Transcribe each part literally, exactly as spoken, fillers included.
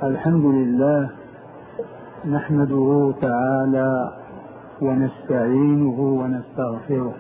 الحمد لله نحمده تعالى ونستعينه ونستغفره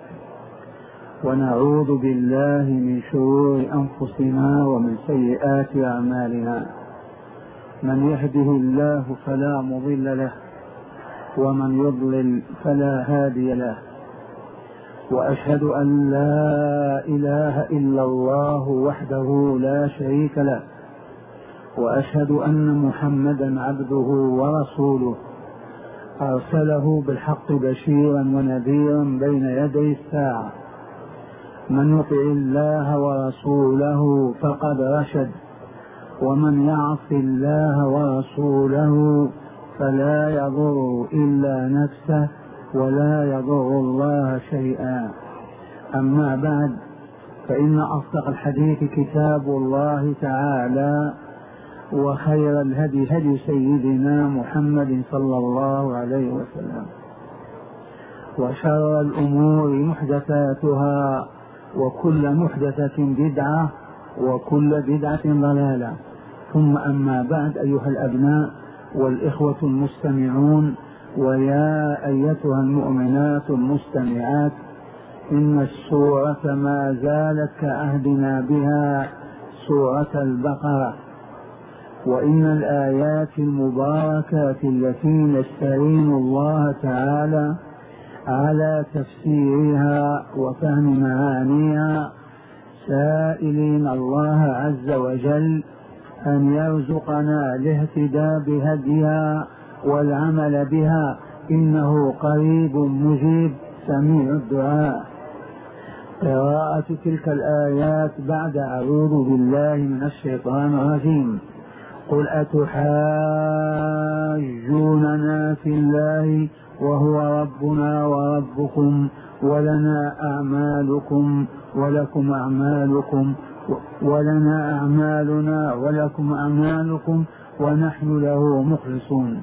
ونعوذ بالله من شرور أنفسنا ومن سيئات أعمالنا. من يهده الله فلا مضل له ومن يضلل فلا هادي له، وأشهد أن لا إله إلا الله وحده لا شريك له، وأشهد أن محمدا عبده ورسوله أرسله بالحق بشيرا ونذيرا بين يدي الساعة. من يطع الله ورسوله فقد رشد، ومن يعص الله ورسوله فلا يضر إلا نفسه ولا يضر الله شيئا. أما بعد، فإن أصدق الحديث كتاب الله تعالى، وخير الهدي هدي سيدنا محمد صلى الله عليه وسلم، وشر الأمور محدثاتها، وكل محدثة بدعة، وكل بدعة ضلالة. ثم أما بعد، أيها الأبناء والإخوة المستمعون، ويا أيتها المؤمنات المستمعات، إن السورة ما زالت كعهدنا بها سورة البقرة، وإن الآيات المباركات التي نستعين الله تعالى على تفسيرها وفهم معانيها، سائلين الله عز وجل أن يرزقنا الاهتداء بهديها والعمل بها، إنه قريب مجيب سميع الدعاء. قراءة تلك الآيات بعد أعوذ بالله من الشيطان الرجيم. قل أتحاجوننا في الله وهو ربنا وربكم ولنا أعمالكم ولكم أعمالكم ولنا أعمالنا ولكم أعمالكم ونحن له مخلصون.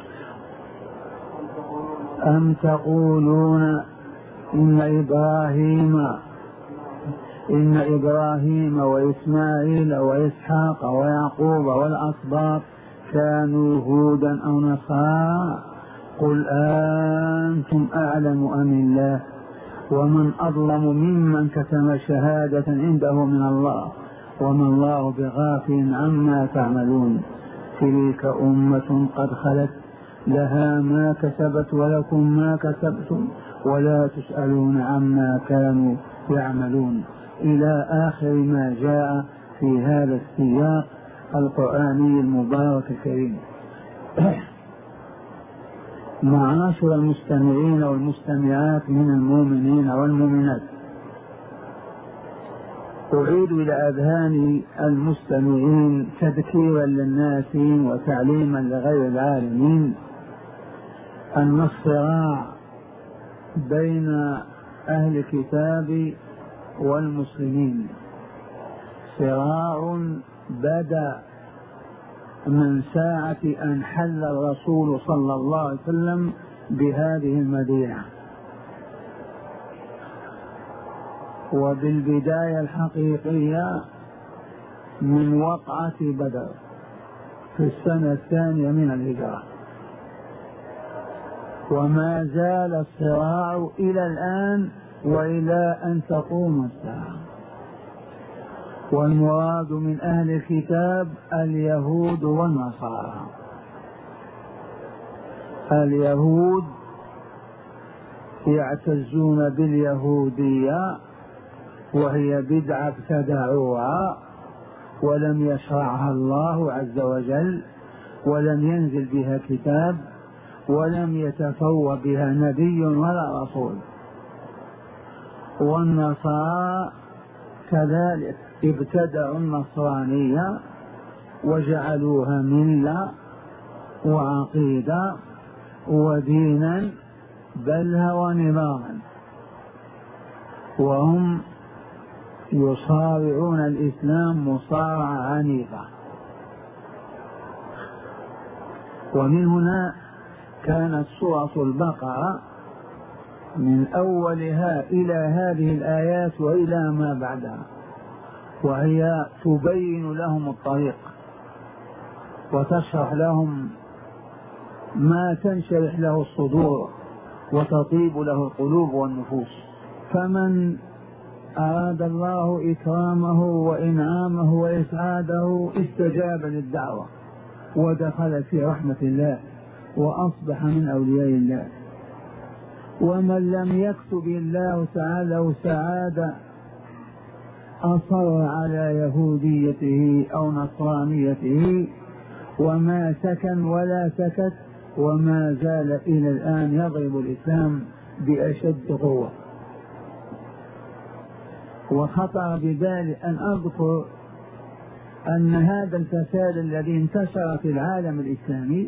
أم تقولون إن إبراهيم إن إبراهيم وإسماعيل وإسحاق ويعقوب والأسباط كانوا هودا أو نصارى؟ قل أنتم أعلم أم الله؟ ومن أظلم ممن كتم شهادة عنده من الله، وما الله بغافل عما تعملون. تلك أمة قد خلت لها ما كسبت ولكم ما كسبتم ولا تسألون عما كانوا يعملون، إلى آخر ما جاء في هذا السياق القرآني المبارك الكريم. معاشر المستمعين والمستمعات من المؤمنين والمؤمنات، أعيد إلى أذهان المستمعين تذكيرا للناس وتعليما لغير العالمين أن الصراع بين أهل الكتاب والمسلمين صراع بدأ من ساعة أن حل الرسول صلى الله عليه وسلم بهذه المدينة، وبالبداية الحقيقية من وقعة بدر في السنة الثانية من الهجرة، وما زال الصراع إلى الآن وإلى أن تقوم الساعة. والمراد من أهل الكتاب اليهود والنصارى. اليهود يعتزون باليهودية، وهي بدعة ابتدعوها ولم يشرعها الله عز وجل، ولم ينزل بها كتاب، ولم يتفوه بها نبي ولا رسول. والنصارى كذلك ابتدعوا النصرانية وجعلوها ملة وعقيدة ودينا بل هو نظاما، وهم يصارعون الإسلام مصارعة عنيفة. ومن هنا كانت سورة البقرة من أولها إلى هذه الآيات وإلى ما بعدها، وهي تبين لهم الطريق وتشرح لهم ما تنشرح له الصدور وتطيب له القلوب والنفوس. فمن أراد الله إكرامه وإنعامه وإسعاده استجاب للدعوة ودخل في رحمة الله وأصبح من أولياء الله. ومن لم يكتب الله تعالى سعادة أصر على يهوديته أو نصرانيته وما سكن ولا سكت، وما زال إلى الآن يضرب الإسلام بأشد قوة. وخطر ببالي أن أذكر أن هذا الفساد الذي انتشر في العالم الإسلامي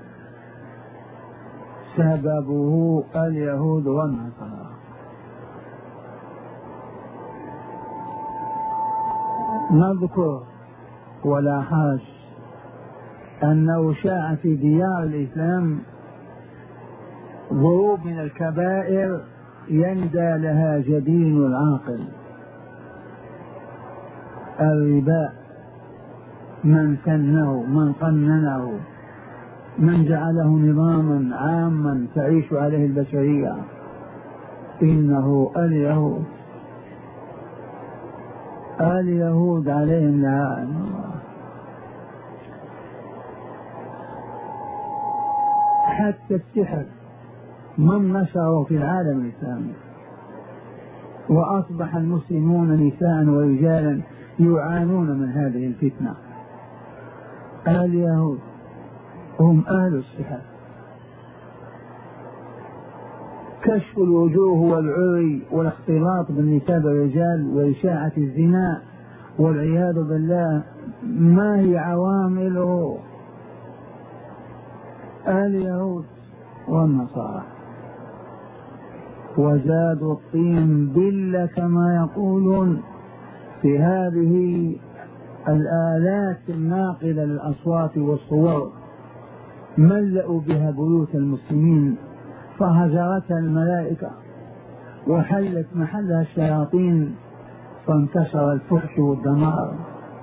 سببه اليهود والنصارى. نذكر ولا حرج أنه شاع في ديار الإسلام ضروب من الكبائر يندى لها جبين العاقل: الربا، من سنه، من قننه، من جعله نظاما عاما تعيش عليه البشرية، إنه اليهود. اليهود عليهم لعنة الله. حتى السحر من نشره في العالم الإسلامي، وأصبح المسلمون نساء ورجالا يعانون من هذه الفتنة. اليهود هم أهل السحر. كشف الوجوه والعري والاختلاط بالنساء والرجال وإشاعة الزنا والعياذ بالله ما هي عوامله؟ اليهود والنصارى. وزادوا الطين بلة كما يقولون في هذه الآلات الناقلة للأصوات والصور، ملأوا بها بيوت المسلمين فهجرتها الملائكة وحلت محلها الشياطين فانتشر الفحش والدمار.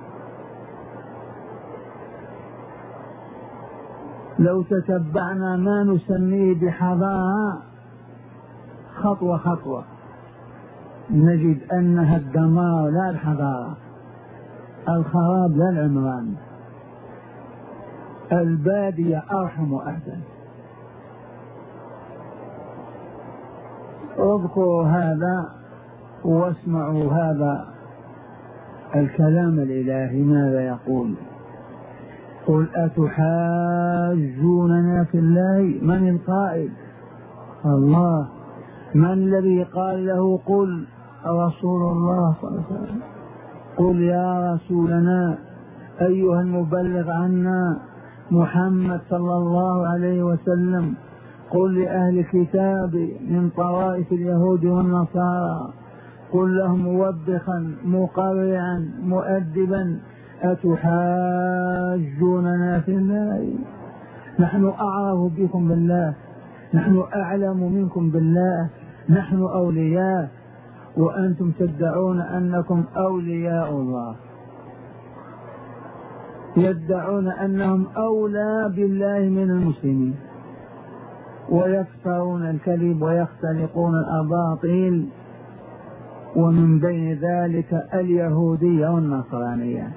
لو تتبعنا ما نسميه بحضارة خطوة خطوة نجد أنها الدمار لا الحضارة، الخراب لا العمران، البادية أرحم وأحسن. اذكروا هذا واسمعوا هذا الكلام الإلهي ماذا يقول: قل أتحاجوننا في الله. من القائل؟ الله. من الذي قال له قل؟ رسول الله صلى الله عليه وسلم. قل يا رسولنا أيها المبلغ عنا محمد صلى الله عليه وسلم، قل لأهل الكتاب من طوائف اليهود والنصارى، قل لهم موبخا مقرعا مؤدبا: أتحاجوننا في الله؟ نحن أعرف بكم بالله، نحن أعلم منكم بالله، نحن أولياء وأنتم تدعون أنكم أولياء الله، يدعون أنهم أولى بالله من المسلمين، ويفترون الكذب ويختلقون الأباطيل، ومن بين ذلك اليهودية والنصرانية.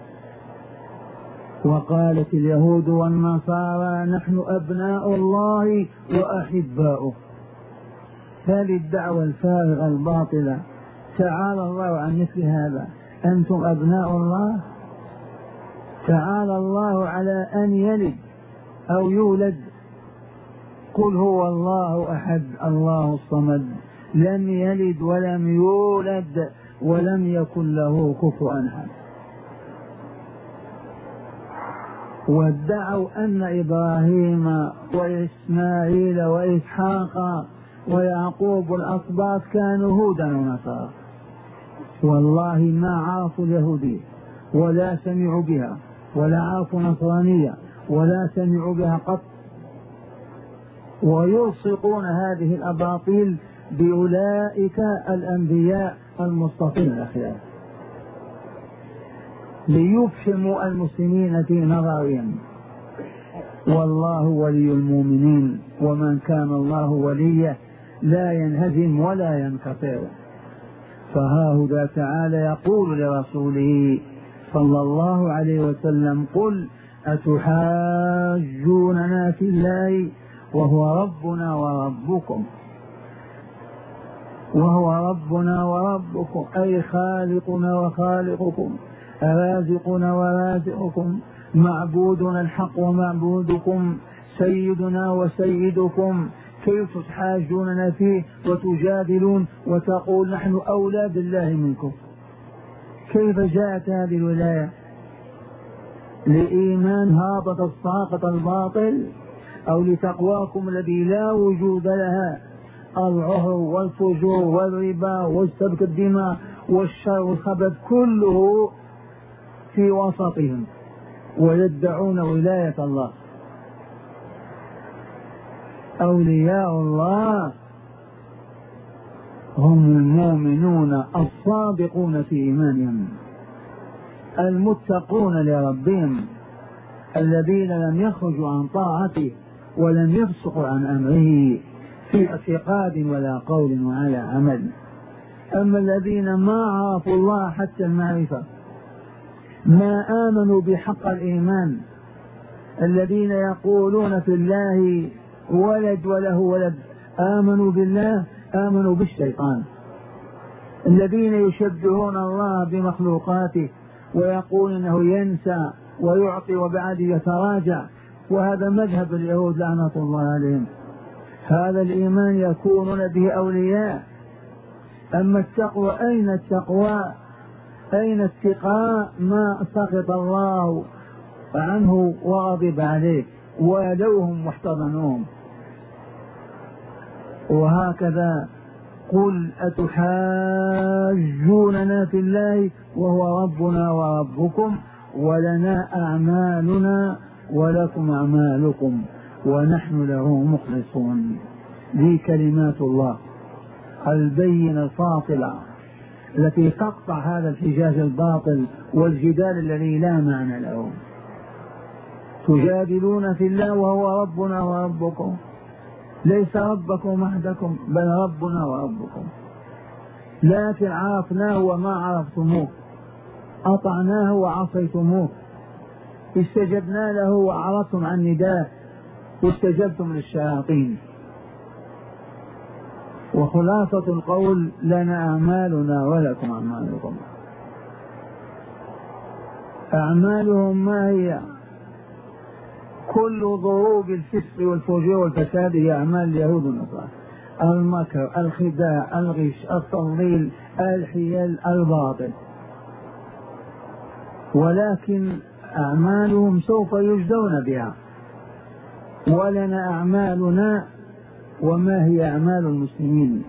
وقالت اليهود والنصارى نحن أبناء الله وأحباؤه. هذه الدعوة الفارغة الباطلة تعالى الله عن مثل هذا. أنتم أبناء الله؟ تعالى الله على أن يلد أو يولد. قل هو الله أحد الله الصمد لم يلد ولم يولد ولم يكن له كفوا أحد. وادعوا أن إبراهيم وإسماعيل وإسحاق ويعقوب الأسباط كانوا هودا ونصارى. والله ما عرفوا اليهودية ولا سمعوا بها ولا عرفوا نصرانية ولا سمعوا بها قط، ويلصقون هذه الأباطيل بأولئك الأنبياء المصطفين الأخيار. ليفهموا المسلمين في نظرهم. والله ولي المؤمنين، ومن كان الله وليه لا ينهزم ولا ينكسر. فهاهذا تعالى يقول لرسوله صلى الله عليه وسلم: قل أتحاجوننا في الله وهو ربنا وربكم وهو ربنا وربكم، أي خالقنا وخالقكم، رازقنا ورازقكم، معبودنا الحق ومعبودكم، سيدنا وسيدكم، كيف تحاجوننا فيه وتجادلون وتقول نحن أولى بالله منكم؟ كيف جاءت هذه الولاية؟ لإيمان هابط الساقط الباطل، أو لتقواكم الذي لا وجود لها، العهر والفجور والربا والسفك الدماء والشر والخبث كله في وسطهم، ويدعون ولاية الله. أولياء الله هم المؤمنون الصادقون في إيمانهم، المتقون لربهم، الذين لم يخرجوا عن طاعته ولم يفسقوا عن أمره في اعتقاد ولا قول ولا عمل. أما الذين ما عرفوا الله حتى المعرفة، ما آمنوا بحق الإيمان، الذين يقولون في الله ولد وله ولد، آمنوا بالله آمنوا بالشيطان. الذين يشبهون الله بمخلوقاته ويقول انه ينسى ويعطي وبعد يتراجع، وهذا مذهب اليهود لعنة الله عليهم. هذا الإيمان يكونون به أولياء. أما التقوى، أين التقوى؟ أين اتقاء ما سخط الله عنه وغضب عليه ولوهم واحتضنوهم؟ وهكذا قل أتحاجوننا في الله وهو ربنا وربكم ولنا أعمالنا ولكم أعمالكم ونحن له مخلصون. ذي كلمات الله البينة الفاصلة التي تقطع هذا الحجاج الباطل والجدال الذي لا معنى له. تجادلون في الله وهو ربنا وربكم، ليس ربكم وحدكم بل ربنا وربكم، لكن عرفناه وما عرفتموه، أطعناه وعصيتموه، استجبنا له وأعرضتم عن نداه واستجبتم للشياطين. وخلاصة القول: لنا أعمالنا ولكم أعمالكم. أعمالهم ما هي؟ كل ضروب الفسق والفجور والفساد هي أعمال اليهود والنصارى: المكر، الخداع، الغش، التضليل، الحيل، الباطل. ولكن أعمالهم سوف يجزون بها. ولنا أعمالنا. وما هي أعمال المسلمين؟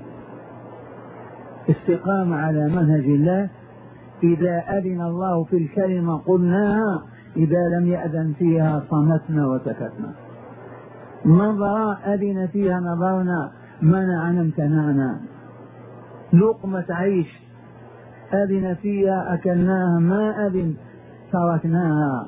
استقامة على منهج الله، إذا أذن الله في الكلمة قلناها، إذا لم يأذن فيها صمتنا وسكتنا. نظرة أذن فيها نظرنا، منعنا امتنعنا. لقمة عيش أذن فيها أكلناها، ما أذن تركناها.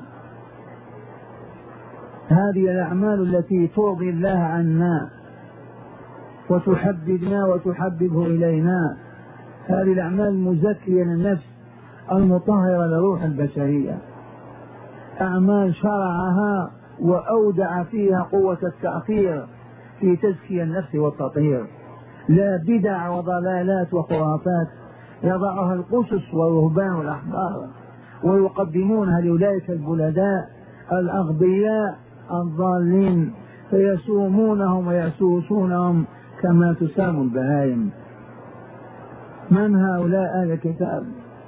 هذه الأعمال التي ترضي الله عنا وتحببنا وتحببه إلينا. هذه الأعمال المزكية للنفس المطهرة لروح البشرية، أعمال شرعها وأودع فيها قوة التأثير في تزكية النفس والتطهير، لا بدع وضلالات وخرافات يضعها القسس والرهبان والأحبار ويقدمونها لأولئك البلداء الأغبياء الضالين، فيسومونهم ويسوسونهم كما تسام البهائم. من هؤلاء أهل الكتاب؟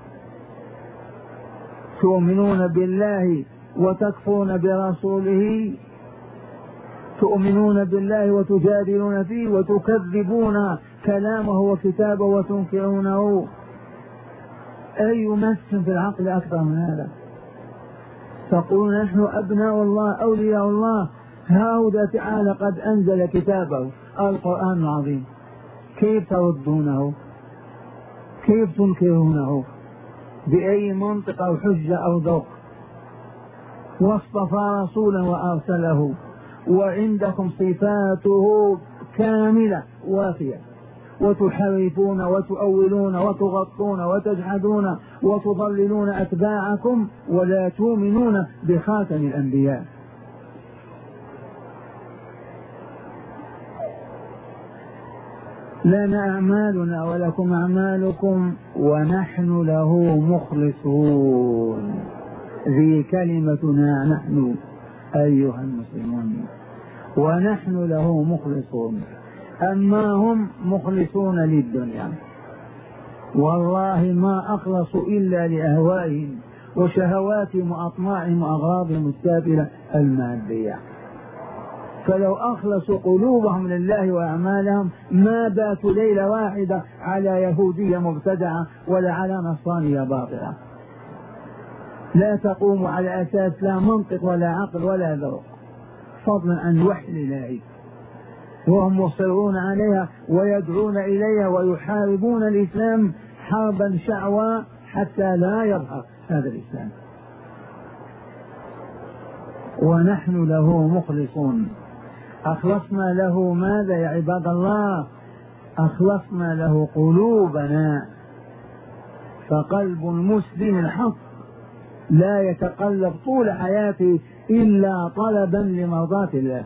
تؤمنون بالله وتكفرون برسوله، تؤمنون بالله وتجادلون فيه وتكذبون كلامه وكتابه وتنكرونه. أي مس في العقل أكثر من هذا؟ تقولون نحن أبناء الله أولياء الله. هؤلاء تعالى قد أنزل كتابه القرآن العظيم، كيف تردونه؟ كيف تنكرونه؟ بأي منطق أو حجة أو ذوق، واصطفى رسولا وأرسله، وعندكم صفاته كاملة وافية، وتحرفون وتؤولون وتغطون وتجحدون وتضللون أتباعكم ولا تؤمنون بخاتم الأنبياء. لنا أعمالنا ولكم أعمالكم ونحن له مخلصون. ذي كلمتنا نحن أيها المسلمون، ونحن له مخلصون. أما هم مخلصون للدنيا، والله ما أخلصوا إلا لأهوائهم وشهواتهم وأطماعهم وأغراضهم السافلة المادية. فلو أخلصوا قلوبهم لله وأعمالهم ما باتوا ليلة واحدة على يهودية مبتدعة ولا على نصرانية باطلة لا تقوم على أساس لا منطق ولا عقل ولا ذوق، فضلا عن وحي الإلهي، وهم مصرون عليها ويدعون إليها ويحاربون الإسلام حربا شعوى حتى لا يظهر هذا الإسلام. ونحن له مخلصون. أخلصنا له ماذا يا عباد الله؟ أخلصنا له قلوبنا. فقلب المسلم الحق لا يتقلب طول حياته إلا طلبا لمرضاة الله.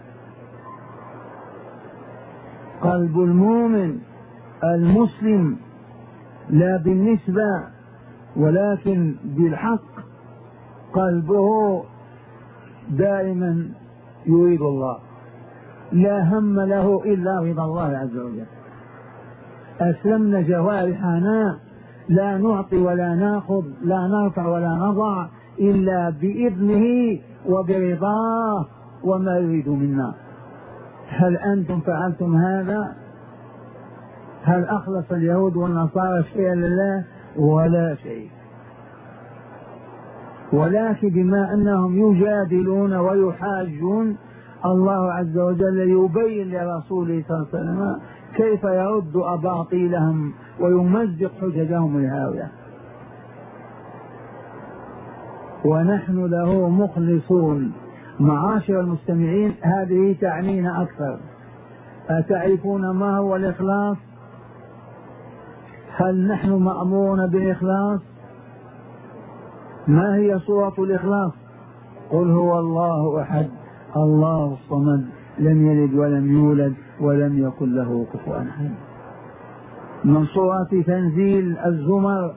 قلب المؤمن المسلم لا بالنسبة ولكن بالحق، قلبه دائما يريد الله، لا هم له إلا رضا الله عز وجل. أسلمنا جوارحنا لا نعطي ولا ناخذ، لا نرفع ولا نضع إلا بإذنه وبرضاه وما يريد منا. هل أنتم فعلتم هذا؟ هل أخلص اليهود والنصارى شيئا لله؟ ولا شيء. ولكن بما أنهم يجادلون ويحاجون، الله عز وجل يبين لرسوله صلى الله عليه وسلم كيف يرد أباطيلهم ويمزق حججهم الهاوية. ونحن له مخلصون. معاشر المستمعين، هذه تعنينا أكثر. أتعرفون ما هو الإخلاص؟ هل نحن مأمورون بالإخلاص؟ ما هي صورة الإخلاص؟ قل هو الله أحد الله الصمد لم يلد ولم يولد ولم يكن له كفوا أحد. من صورة تنزيل الزمر: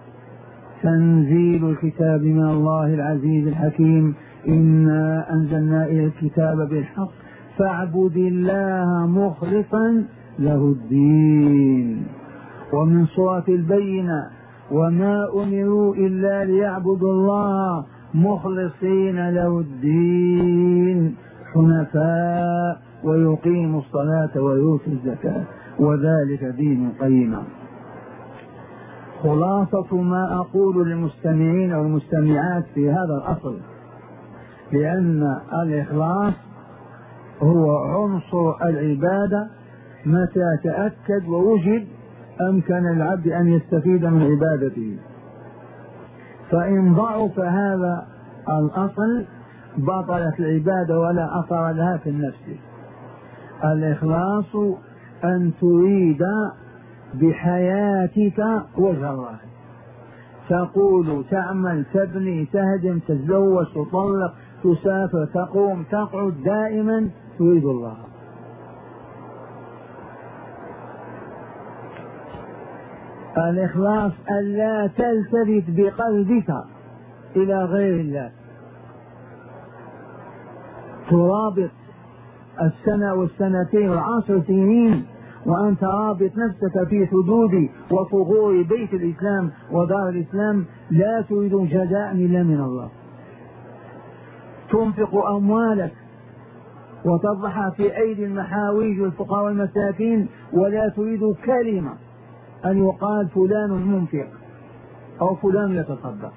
تنزيل الكتاب من الله العزيز الحكيم، إنا أنزلنا إلى الكتاب بالحق فاعبد الله مخلصا له الدين. ومن صورة البينة: وما أمروا إلا ليعبدوا الله مخلصين له الدين حنفاء ويقيموا الصلاة ويؤتوا الزكاة وذلك دين قيما. خلاصة ما أقول للمستمعين والمستمعات في هذا الأصل، لأن الإخلاص هو عنصر العبادة. متى تأكد ووجد أمكن العبد أن يستفيد من عبادته. فإن ضعف هذا الأصل بطلت العبادة ولا أثر لها في النفس. الإخلاص أن تريد بحياتك وجه الله، تقول تعمل تبني تهدم تتزوج تطلق تسافر تقوم تقعد دائما تريد الله. الإخلاص ألا تلتفت بقلبك إلى غير الله، ترابط السنة والسنتين والعشر سنين وأنت رابط نفسك في حدود وثغور بيت الإسلام ودار الإسلام، لا تريد جزاء إلا من الله. تنفق أموالك وتضعها في أيدي المحاويج والفقراء والمساكين ولا تريد كلمة أن يقال فلان منفق أو فلان يتصدق.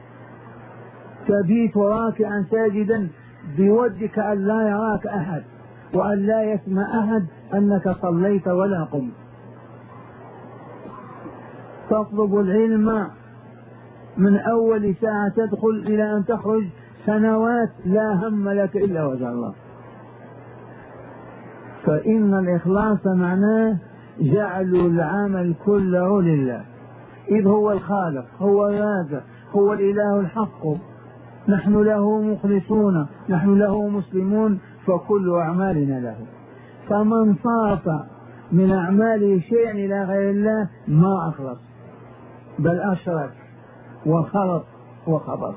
تبيت راكعا ساجدا بودك أن لا يراك أحد وأن لا يسمع أحد أنك صليت ولا قمت. تطلب العلم من أول ساعة تدخل إلى أن تخرج سنوات لا هم لك إلا وجه الله. فإن الإخلاص معناه جعل العمل كله لله، إذ هو الخالق، هو الرازق، هو الإله الحق، نحن له مخلصون، نحن له مسلمون، فكل أعمالنا له. فمن صرف من أعماله شيئا إلى غير الله ما أخلص، بل أشرك وخلط وخبط.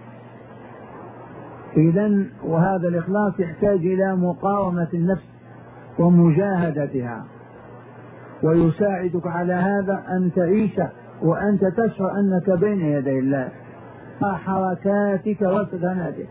إذن وهذا الإخلاص يحتاج إلى مقاومة النفس ومجاهدتها، ويساعدك على هذا أن تعيش وأنت تشعر أنك بين يدي الله، حركاتك وسكناتك،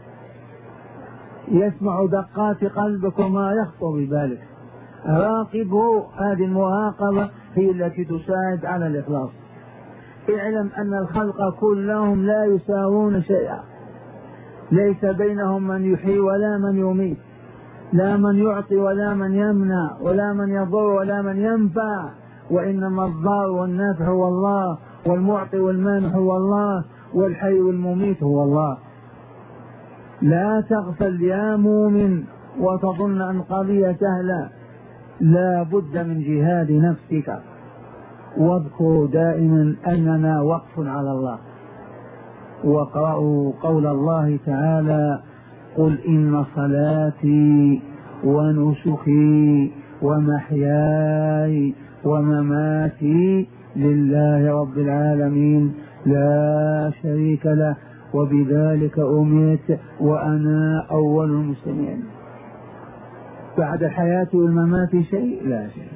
يسمع دقات قلبك وما يخطر ببالك. راقبه، هذه المراقبة هي التي تساعد على الإخلاص. اعلم أن الخلق كلهم لا يساوون شيئا، ليس بينهم من يحيي ولا من يميت، لا من يعطي ولا من يمنع، ولا من يضر ولا من ينفع، وإنما الضار والنافع هو الله، والمعطي والمانح هو الله، والحي والمميت هو الله. لا تغفل يا مؤمن وتظن أن قضية سهلة، لا بد من جهاد نفسك. واذكروا دائما أننا وقف على الله. واقرأوا قول الله تعالى: قل إن صلاتي ونسكي ومحياي ومماتي لله رب العالمين لا شريك له وبذلك أمرت وأنا أول المسلمين. بعد الحياة والممات شيء؟ لا شيء.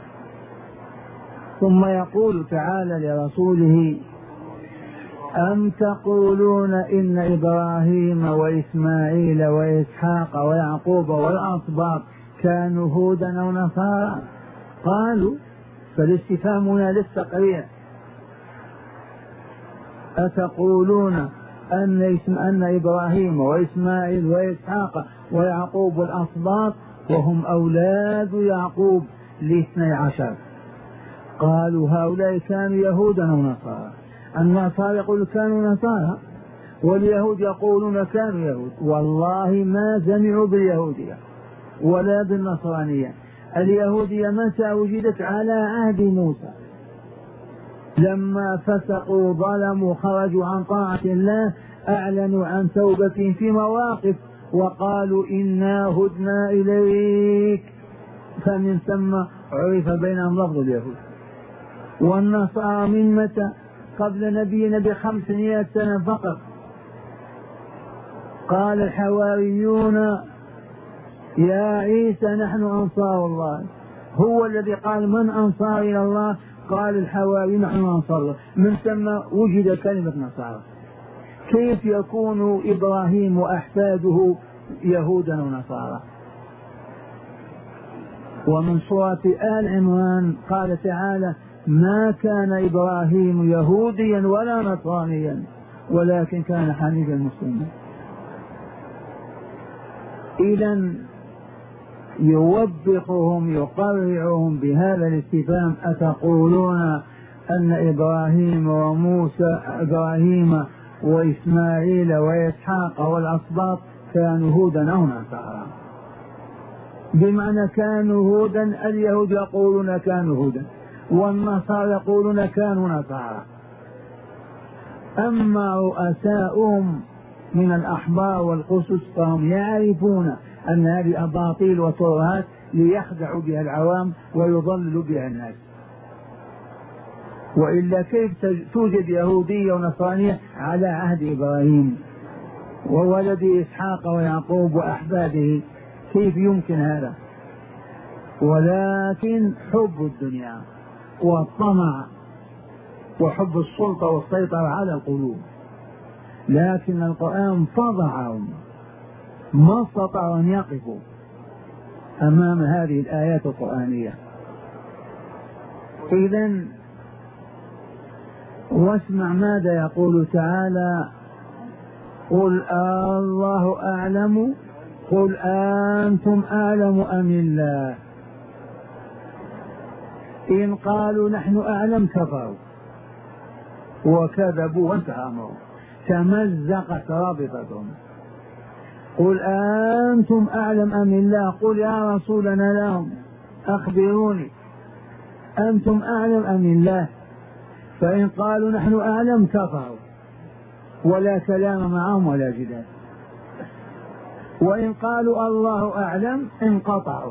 ثم يقول تعالى لرسوله: أم تقولون إن إبراهيم وإسماعيل وإسحاق ويعقوب والأسباط كانوا هودا أو نصارى؟ قالوا، فالاستفهام هنا للتقرير. أتقولون أن أن إبراهيم وإسماعيل وإسحاق ويعقوب والأسباط وهم أولاد يعقوب لاثني عشر؟ قالوا هؤلاء كانوا يهودا أو نصارى. النصارى يقولون كانوا نصارى، واليهود يقولون كانوا يهود. والله ما سمعوا باليهودية ولا بالنصرانية. اليهودية متى وجدت؟ على عهد موسى، لما فسقوا ظلموا خرجوا عن طاعة الله أعلنوا عن توبتهم في مواقف وقالوا إنا هدنا إليك، فمن ثم عرف بينهم لفظ اليهود. والنصارى من متى؟ قبل نبينا بخمسمائة سنة فقط. قال الحواريون يا عيسى نحن أنصار الله. هو الذي قال من أنصار إلى الله؟ قال الحواري نحن أنصار الله. من ثم وجد كلمة نصارى. كيف يكون إبراهيم وأحفاده يهودا ونصارى؟ ومن سورة آل عمران قال تعالى: ما كان إبراهيم يهوديا ولا نصرانيا ولكن كان حنيفا مسلما. إذن يوبخهم يقرعهم بهذا الاستفهام: أتقولون أن إبراهيم وموسى إبراهيم وإسماعيل وإسحاق والأسباط كانوا هودا أو نصارى؟ بمعنى كانوا هودا، اليهود يقولون كانوا هودا والنصارى يقولون كانوا نصارى. أما رؤساؤهم من الأحبار والقسس فهم يعرفون أن هذه أباطيل وترهات ليخدعوا بها العوام ويضللوا بها الناس. وإلا كيف توجد يهودية ونصرانية على عهد إبراهيم وولد إسحاق ويعقوب وأحفاده؟ كيف يمكن هذا؟ ولكن حب الدنيا والطمع وحب السلطة والسيطرة على القلوب. لكن القرآن فضحهم، ما استطاعوا أن يقفوا أمام هذه الآيات القرآنية. إذن واسمع ماذا يقول تعالى: قل الله أعلم قل أنتم أعلم أم الله. إن قالوا نحن أعلم كفروا، وكذبوا وانتهى أمرهم، تمزقت رابطتهم. قل أنتم أعلم أم الله؟ قل يا رسولنا لهم أخبروني أنتم أعلم أم الله؟ فإن قالوا نحن أعلم كفروا ولا كلام معهم ولا جدال، وإن قالوا الله أعلم انقطعوا.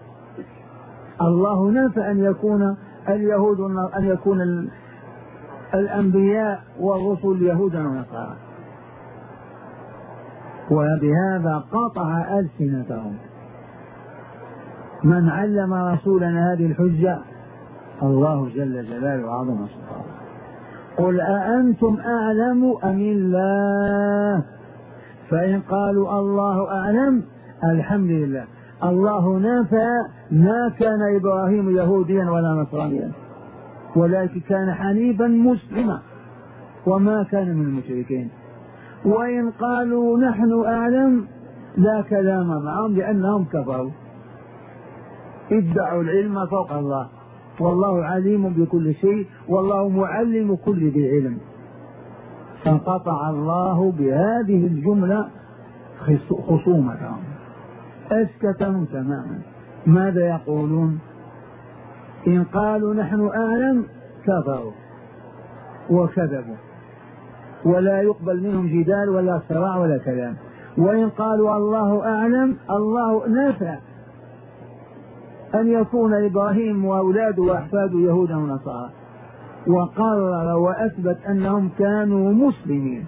الله نفى أن يكون اليهود أن يكون الأنبياء والرسل يهودا ونصارى، وبهذا قطع ألسنتهم. من علم رسولنا هذه الحجة؟ الله جل جلاله وعظم سلطانه. قل أأنتم أعلم أم الله؟ فإن قالوا الله أعلم الحمد لله، الله نفى ما كان إبراهيم يهوديا ولا نصرانيا، ولكن كان حنيفا مسلما وما كان من المشركين. وإن قالوا نحن أعلم لا كلام معهم لأنهم كفروا، ادعوا العلم فوق الله، والله عليم بكل شيء والله معلم كل ذي علم. فانقطع الله بهذه الجملة خصومتهم، أسكتهم تماما. ماذا يقولون؟ إن قالوا نحن أعلم كفروا وكذبوا ولا يقبل منهم جدال ولا صراع ولا كلام. وإن قالوا الله أعلم، الله نفى أن يكون إبراهيم وأولاده وأحفاده يهودا ونصارى، وقرر وأثبت أنهم كانوا مسلمين.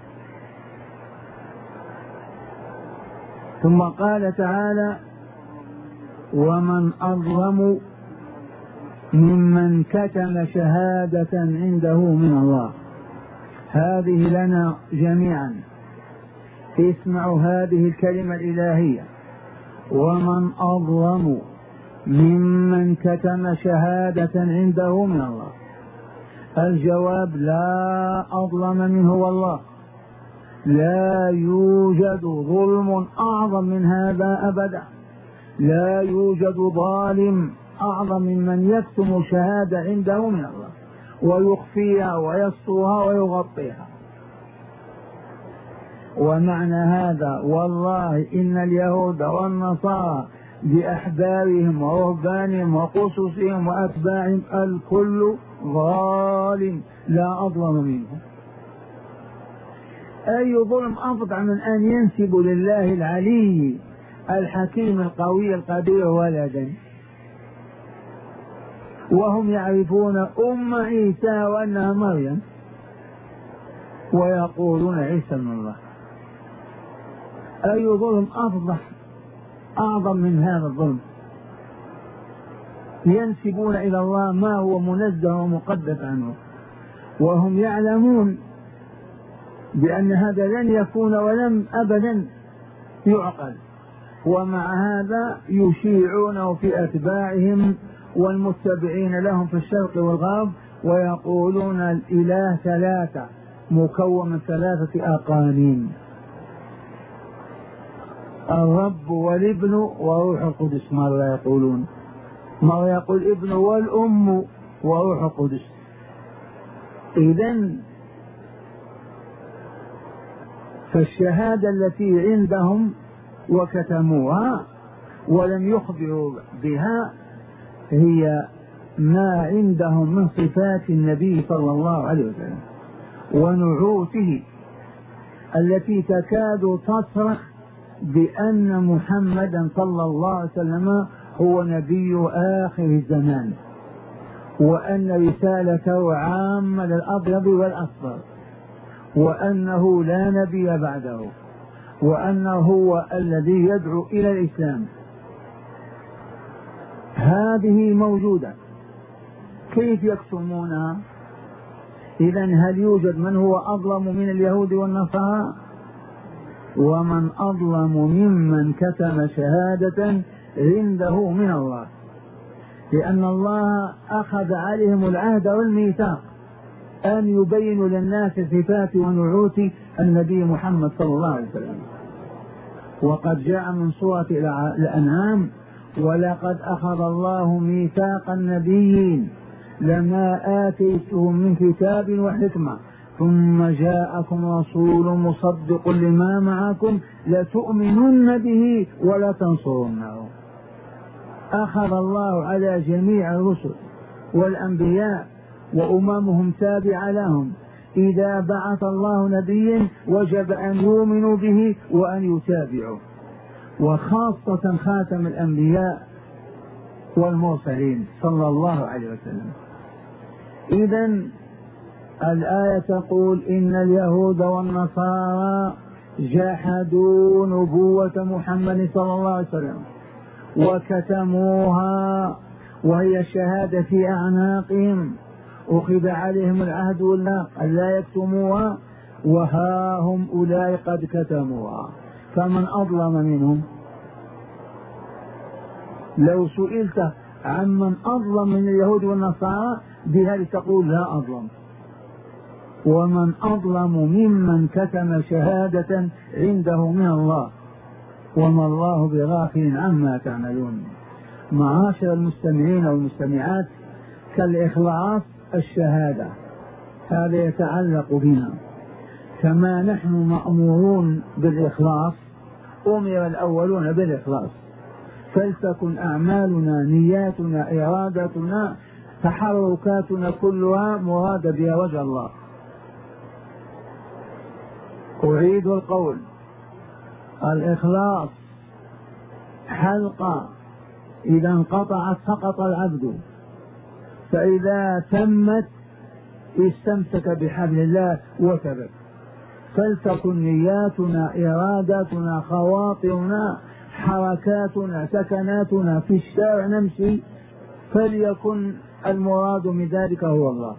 ثم قال تعالى: ومن أظلم ممن كتم شهادة عنده من الله. هذه لنا جميعا، اسمعوا هذه الكلمة الإلهية: ومن أظلم ممن كتم شهادة عنده من الله. الجواب: لا أظلم منه والله، لا يوجد ظلم أعظم من هذا أبدا، لا يوجد ظالم أعظم ممن يكتم شهادة عنده من الله ويخفيها ويسترها ويغطيها. ومعنى هذا: والله إن اليهود والنصارى بأحبارهم ورهبانهم وقصصهم وأتباعهم الكل ظالم لا أظلم منه. أي ظلم أفظع من أن ينسب لله العلي الحكيم القوي القدير ولدا، وهم يعرفون أم عيسى وأنها مريم ويقولون عيسى ابن الله. أي ظلم أفضح أعظم من هذا الظلم؟ ينسبون إلى الله ما هو منزه ومقدس عنه، وهم يعلمون بأن هذا لن يكون ولم أبدا يعقل، ومع هذا يشيعونه في أتباعهم والمتبعين لهم في الشرق والغرب، ويقولون الإله ثلاثة مكون من ثلاثة أقانيم: الرب والابن وروح القدس. مرة يقولون مرة يقول ابن والأم وروح القدس. إذن فالشهادة التي عندهم وكتموها ولم يخبروا بها هي ما عندهم من صفات النبي صلى الله عليه وسلم ونعوته التي تكاد تصرخ بأن محمدا صلى الله عليه وسلم هو نبي آخر الزمان، وأن رسالته عامة للأبيض والأصفر، وأنه لا نبي بعده، وأنه هو الذي يدعو إلى الإسلام. هذه موجودة، كيف يكتمونها؟ إذن هل يوجد من هو أظلم من اليهود والنصارى؟ ومن أظلم ممن كتم شهادة عنده من الله، لأن الله أخذ عليهم العهد والميثاق أن يبينوا للناس صفات ونعوت النبي محمد صلى الله عليه وسلم. وقد جاء من سورة الأنعام: ولقد أخذ الله ميثاق النبيين لما آتيتهم من كتاب وحكمة ثم جاءكم رسول مصدق لما معكم لتؤمنن به ولتنصرنه. أخذ الله على جميع الرسل والأنبياء وأممهم تابعة لهم، إذا بعث الله نبيا وجب أن يؤمنوا به وأن يتابعوا، وخاصة خاتم الأنبياء والمرسلين صلى الله عليه وسلم. إذن الآية تقول إن اليهود والنصارى جحدوا نبوة محمد صلى الله عليه وسلم وكتموها، وهي الشهادة في أعناقهم، أخذ عليهم العهد والله أن لا يكتموها، وها هم أولئك قد كتموها. فمن أظلم منهم؟ لو سئلت عمن أظلم من اليهود والنصارى بهذه تقول لا أظلم. ومن أظلم ممن كتم شهادة عنده من الله، وما الله بغافل عما تعملون. معاشر المستمعين والمستمعات، كالإخلاص الشهادة، هذا يتعلق بنا. كما نحن مأمورون بالإخلاص، أمر الأولون بالإخلاص، فلتكن أعمالنا نياتنا إرادتنا تحركاتنا كلها مراد بها وجه الله. أعيد القول، الإخلاص حلقة إذا انقطعت سقط العبد، فإذا تمت استمسك بحبل الله وثبت. فلتكن نياتنا إراداتنا خواطرنا حركاتنا سكناتنا، في الشارع نمشي فليكن المراد من ذلك هو الله.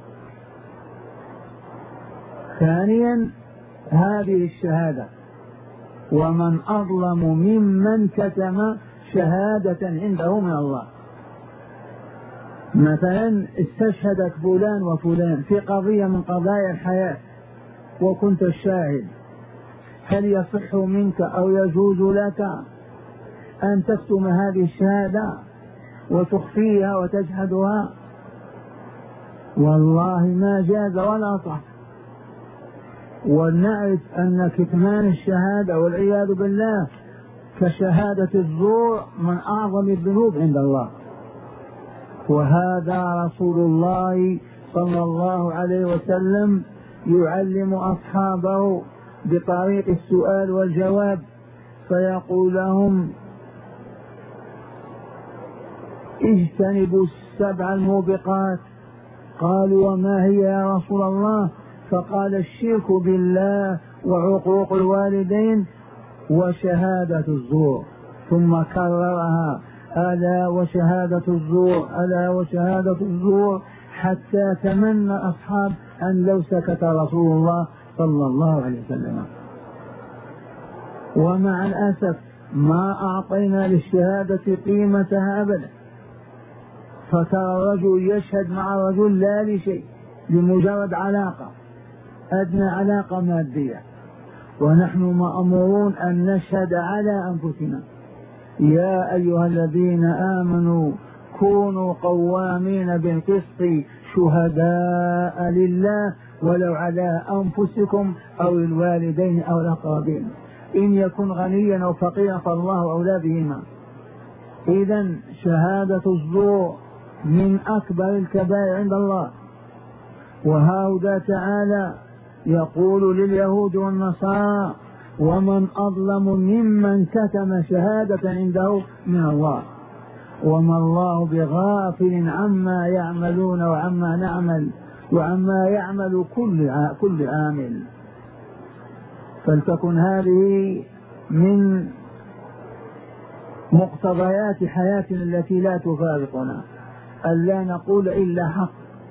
ثانيا هذه الشهادة، ومن أظلم ممن كتم شهادة عنده من الله. مثلا استشهدك فلان وفلان في قضية من قضايا الحياة وكنت الشاهد، هل يصح منك أو يجوز لك أن تكتم هذه الشهادة وتخفيها وتجحدها؟ والله ما جاز ولا صح. ونعرف أن كتمان الشهادة والعياذ بالله كشهادة الزور من أعظم الذنوب عند الله. وهذا رسول الله صلى الله عليه وسلم يعلم أصحابه بطريق السؤال والجواب، فيقول لهم اجتنبوا السبع الموبقات. قالوا وما هي يا رسول الله؟ فقال الشرك بالله وعقوق الوالدين وشهادة الزور، ثم كررها ألا وشهادة الزور ألا وشهادة الزور، حتى تمنى أصحاب أن لو سكت رسول الله صلى الله عليه وسلم. ومع الأسف ما أعطينا للشهادة قيمتها أبدا، فترى الرجل يشهد مع رجل لا لشيء، لمجرد علاقة، أدنى علاقة مادية، ونحن مأمورون أن نشهد على أنفسنا. يا أيها الذين آمنوا كونوا قوامين بالقسط شهداء لله ولو على أنفسكم أو الوالدين أو الأقربين، إن يكن غنيا أو فقيرا فالله أولى بهما. إذن شهادة الزور من أكبر الكبائر عند الله. وهذا تعالى يقول لليهود والنصارى ومن أظلم ممن كتم شهادة عنده من الله، وما الله بغافل عما يعملون وعما نعمل وعما يعمل كل كل عامل. فلتكن هذه من مقتضيات حياتنا التي لا تفارقنا، ألا نقول إلا حق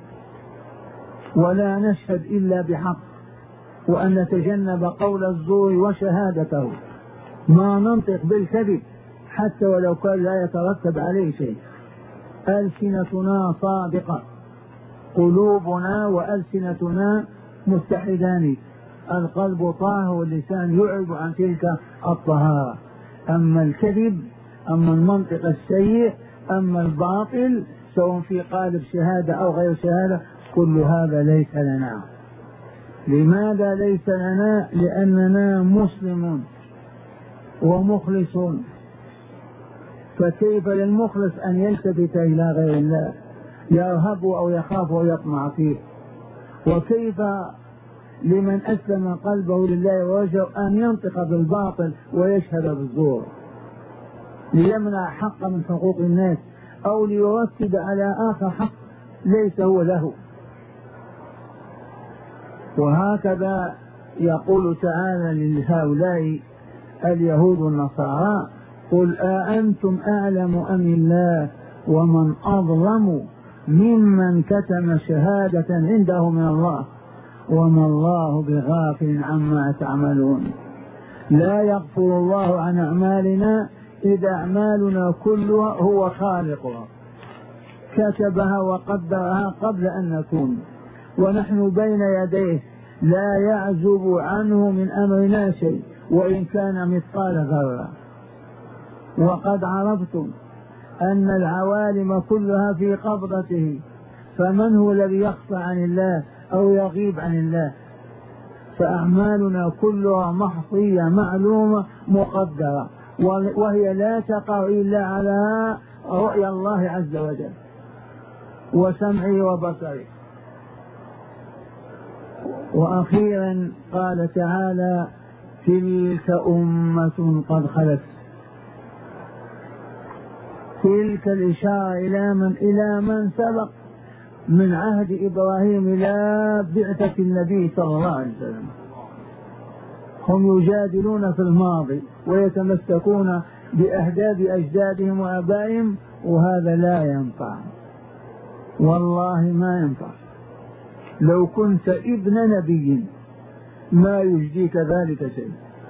ولا نشهد إلا بحق، وأن نتجنب قول الزور وشهادته، ما ننطق بالكذب حتى ولو كان لا يترتب عليه شيء. ألسنتنا صادقة، قلوبنا وألسنتنا متحدان، القلب طاهر واللسان يعرض عن تلك الطهارة. أما الكذب، أما المنطق السيء، أما الباطل سواء في قالب شهادة أو غير شهادة، كل هذا ليس لنا. لماذا ليس لنا؟ لأننا مسلمون ومخلصون، فكيف للمخلص أن يلتفت إلى غير الله يرهب أو يخاف أو يطمع فيه؟ وكيف لمن أسلم قلبه لله ووجهه أن ينطق بالباطل ويشهد بالزور ليمنع حق من حقوق الناس أو ليرتب على آخر حق ليس هو له؟ وهكذا يقول تعالى لهؤلاء اليهود والنصارى: قل أأنتم أعلم أم الله ومن أظلم ممن كتم شهادة عنده من الله وما الله بغافل عما تعملون. لا يغفر الله عن أعمالنا إذا أعمالنا كلها هو خالقها، كتبها وقدرها قبل أن نكون، ونحن بين يديه لا يعزب عنه من أمرنا شيء وإن كان مثقال ذرة. وقد عرفتم أن العوالم كلها في قبضته، فمن هو الذي يخفى عن الله أو يغيب عن الله؟ فأعمالنا كلها محصية معلومة مقدرة، وهي لا تقع إلا على رؤيا الله عز وجل وسمعه وبصره. وأخيرا قال تعالى: تلك أمة قد خلت. تلك الإشارة إلى من إلى من سبق من عهد إبراهيم إلى بعثة النبي صلى الله عليه وسلم. هم يجادلون في الماضي ويتمسكون بأهداب أجدادهم وآبائهم، وهذا لا ينفع، والله ما ينفع. لو كنت ابن نبي ما يجديك ذلك شيء.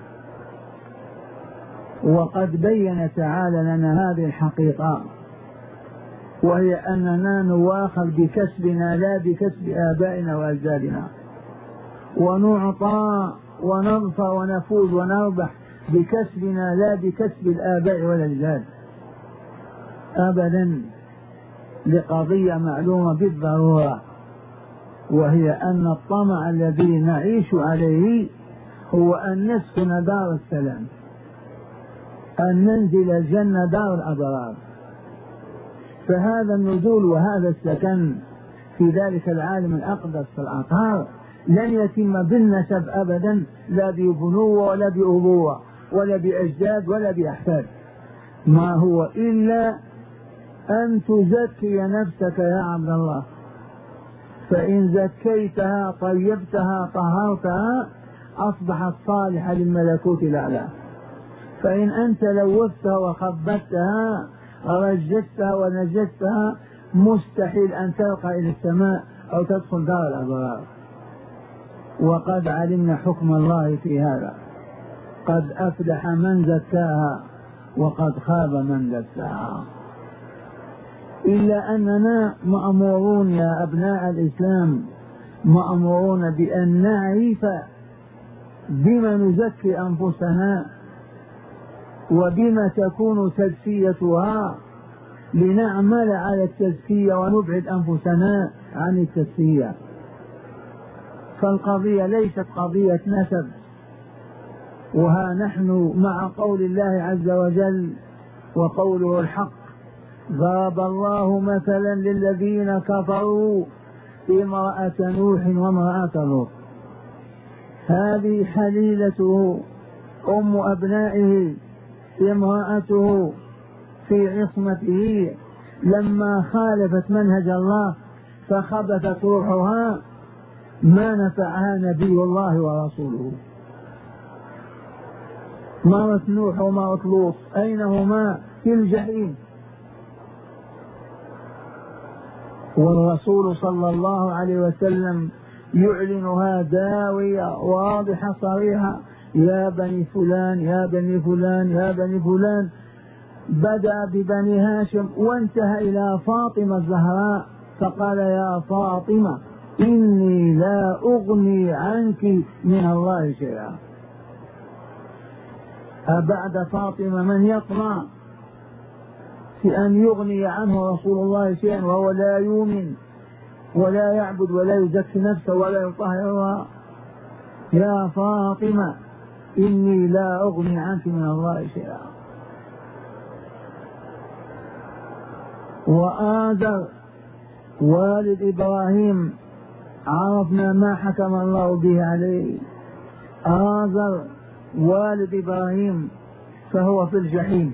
وقد بين تعالى لنا هذه الحقيقة، وهي أننا نواخذ بكسبنا لا بكسب آبائنا وأجدادنا، ونعطى ونظفر ونفوز ونربح بكسبنا لا بكسب الآباء والأجداد أبدا، لقضية معلومة بالضرورة، وهي أن الطمع الذي نعيش عليه هو أن نسكن دار السلام، أن ننزل الجنة دار الأبرار. فهذا النزول وهذا السكن في ذلك العالم الأقدس في الأطهار لن يتم بالنسب أبدا، لا ببنوة ولا بأبوة ولا بأجداد ولا بأحفاد، ما هو إلا أن تزكي نفسك يا عبد الله، فإن زكيتها طيبتها طهرتها أصبحت صالحة للملكوت الأعلى، فإن أنت لوثتها وخبثتها رجستها ونجستها مستحيل أن ترقى إلى السماء أو تدخل دار الأبرار. وقد علمنا حكم الله في هذا: قد أفلح من زكاها وقد خاب من دساها. إلا أننا مأمورون يا أبناء الإسلام، مأمورون بأن نعرف بما نزكي أنفسنا وبما تكون تزكيتها، لنعمل على التزكية ونبعد أنفسنا عن التزكية. فالقضية ليست قضية نسب، وها نحن مع قول الله عز وجل وقوله الحق: ضرب الله مثلا للذين كفروا امرأة نوح وامرأة لوط. هذه حليلته أم أبنائه، امرأته في عصمته، لما خالفت منهج الله فخبثت روحها ما نفعها نبي الله ورسوله. مرت نوح ومرت لوط أين هما؟ في الجحيم. والرسول صلى الله عليه وسلم يعلنها داوية واضحة صريحة: يا بني فلان يا بني فلان يا بني فلان. بدأ ببني هاشم وانتهى إلى فاطمة الزهراء، فقال: يا فاطمة إني لا أغني عنك من الله شيئا. أبعد فاطمة من يطمع في أن يغني عنه رسول الله شيئا وهو لا يؤمن ولا يعبد ولا يزكي نفسه ولا يطهرها؟ يا فاطمة إني لا أغني عنك من الله شيئا. وآزر والد إبراهيم عرفنا ما حكم الله به عليه. آزر والد إبراهيم فهو في الجحيم،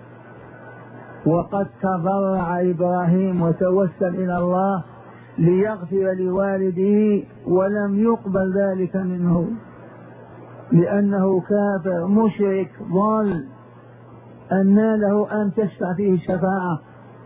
وقد تضرع إبراهيم وتوسل إلى الله ليغفر لوالده ولم يقبل ذلك منه لأنه كافر مشرك ضال، أنى له أن تشفع فيه الشفاعة.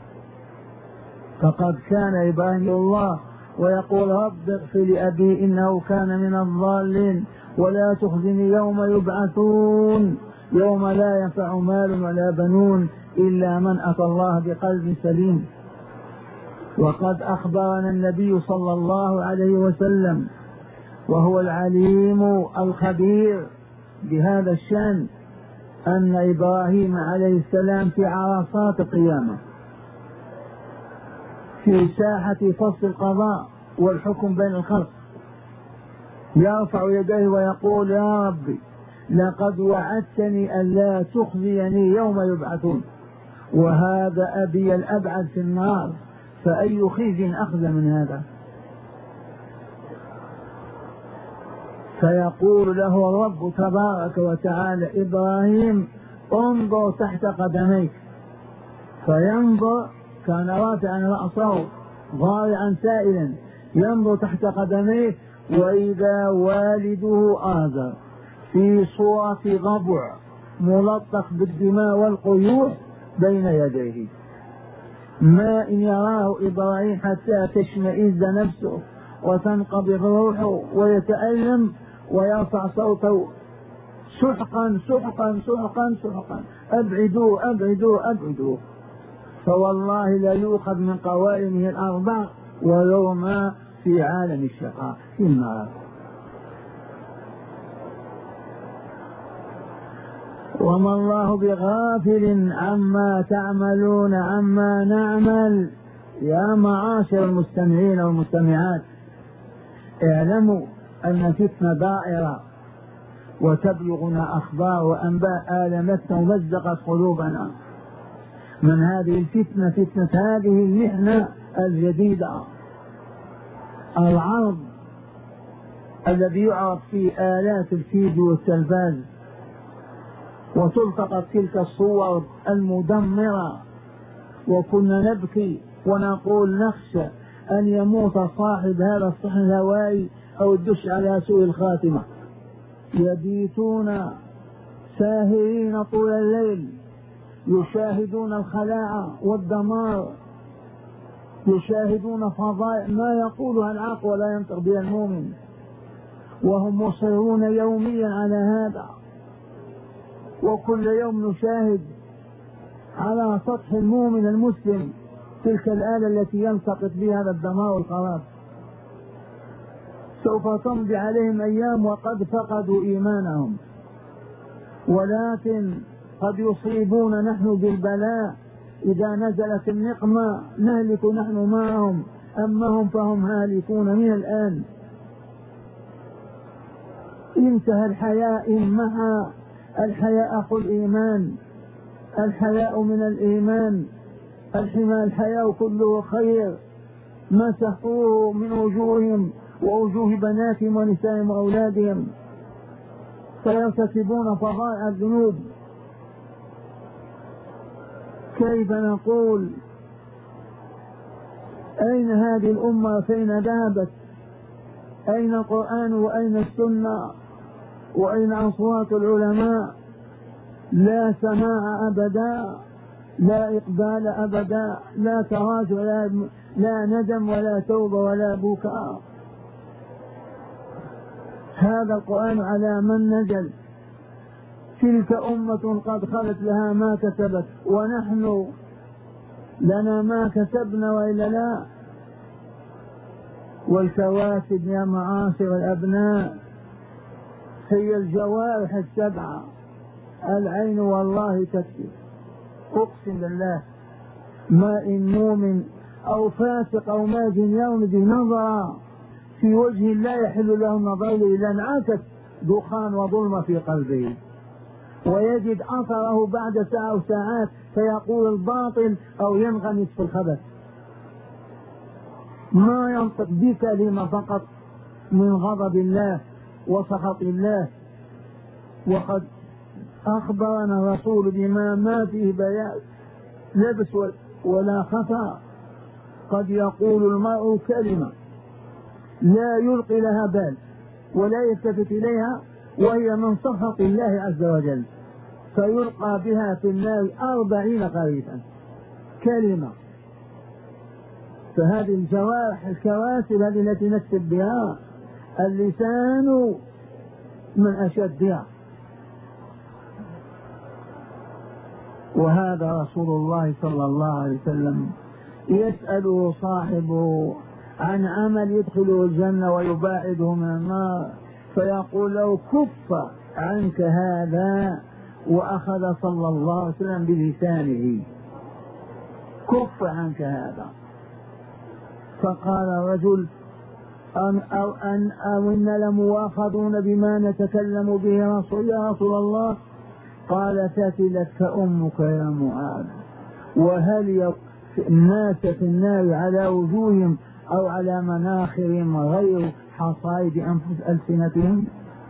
فقد كان إبراهيم الله ويقول رب اغفر لأبي إنه كان من الضالين ولا تخزني يوم يبعثون يوم لا ينفع مال ولا بنون إلا من أتى الله بقلب سليم. وقد أخبرنا النبي صلى الله عليه وسلم وهو العليم الخبير بهذا الشأن أن إبراهيم عليه السلام في عرصات القيامة في ساحة فصل القضاء والحكم بين الخلق يرفع يديه ويقول يا ربي لقد وعدتني ألا تخزيني يوم يبعثون وهذا أبي الأبعد في النار، فأي خزي أخزى من هذا؟ فيقول له الرب تبارك وتعالى إبراهيم انظر تحت قدميك، فينظر كان رافعا رأسه ضارعا سائلا ينظر تحت قدميه وإذا والده آزر في صورة ضبع ملطخ بالدماء والقيوح بين يديه، ما إن يراه إبراهيم حتى تشمئز نفسه وتنقبض روحه ويتألم ويرفع صوته سحقا سحقا سحقا سحقا أبعدوا أبعدوا أبعدوا. فوالله لا يؤخذ من قوائمه الأربع ويرمى في عالم الشقاء في النار. وما الله بغافل عما تعملون عما نعمل. يا معاشر المستمعين والمستمعات اعلموا أن فتنة دائرة وتبلغنا أخبار وأنباء آلمتنا ومزقت قلوبنا. من هذه الفتنة فتنة هذه المحنة الجديدة، العرض الذي يعرض في آلات الفيديو والتلفاز وتلتقط تلك الصور المدمرة، وكنا نبكي ونقول نخشى أن يموت صاحب هذا الصحن الهوائي أو الدش على سوء الخاتمة. يبيتون ساهرين طول الليل يشاهدون الخلاعة والدمار، يشاهدون فضائع ما يقولها العقل ولا ينطق بها المؤمن، وهم مصرون يوميا على هذا. وكل يوم نشاهد على سطح المؤمن المسلم تلك الآلة التي يلتقط بها هذا الدمار والخراب. سوف تمضي عليهم أيام وقد فقدوا إيمانهم، ولكن قد يصيبون نحن بالبلاء إذا نزلت النقمة نهلك نحن معهم، أما هم فهم هالكون من الآن. انتهى الحياء إنها الحياء أخو الإيمان، الحياء من الإيمان، الحمى الحياء كله خير، مسحوه من وجوههم ووجوه بناتهم ونسائهم وأولادهم فيرتكبون فظائع الذنوب. كيف نقول أين هذه الأمة؟ فين ذهبت؟ أين القرآن وأين السنة وأين أصوات العلماء؟ لا سماع أبدا، لا إقبال أبدا، لا تراجع، لا, لا ندم ولا توبة ولا بكاء. هذا القرآن على من نزل. تلك أمة قد خلت لها ما كسبت ونحن لنا ما كسبنا وإلا لا. والكواسب يا معاشر الأبناء هي الجوارح السبعة، العين والله تكفي. أقسم بالله ما إن مؤمن أو فاسق أو ماجن يوم ذي نظرة في وجه لا يحل له النظر إلا انعكس دخان وظلمة في قلبه، ويجد أثره بعد ساعة أو ساعات فيقول الباطل أو ينغمس في الخبث، ما ينطق بكلمة فقط من غضب الله وسخط الله. وقد أخبرنا الرسول بما ما فيه بيان لبس ولا خفاء. قد يقول المرء كلمة لا يلقي لها بال ولا يلتفت إليها وهي من سخط الله عز وجل، فيلقى بها في النار أربعين خريفا كلمة. فهذه الجوارح الكواسب هذه التي نكتب بها، اللسان من أشدها. وهذا رسول الله صلى الله عليه وسلم يسأله صاحبه عن عمل يدخله الجنة ويباعده من النار، فيقول له كف عنك هذا، وأخذ صلى الله عليه وسلم بلسانه كف عنك هذا. فقال الرجل أن أو أن أو إن لمؤاخذون بما نتكلم به رسول يا رسول الله. قال ثكلتك أمك يا معاذ. وهل الناس في النار على وجوههم أو على مناخرهم غير حصائد أنفس ألسنتهم؟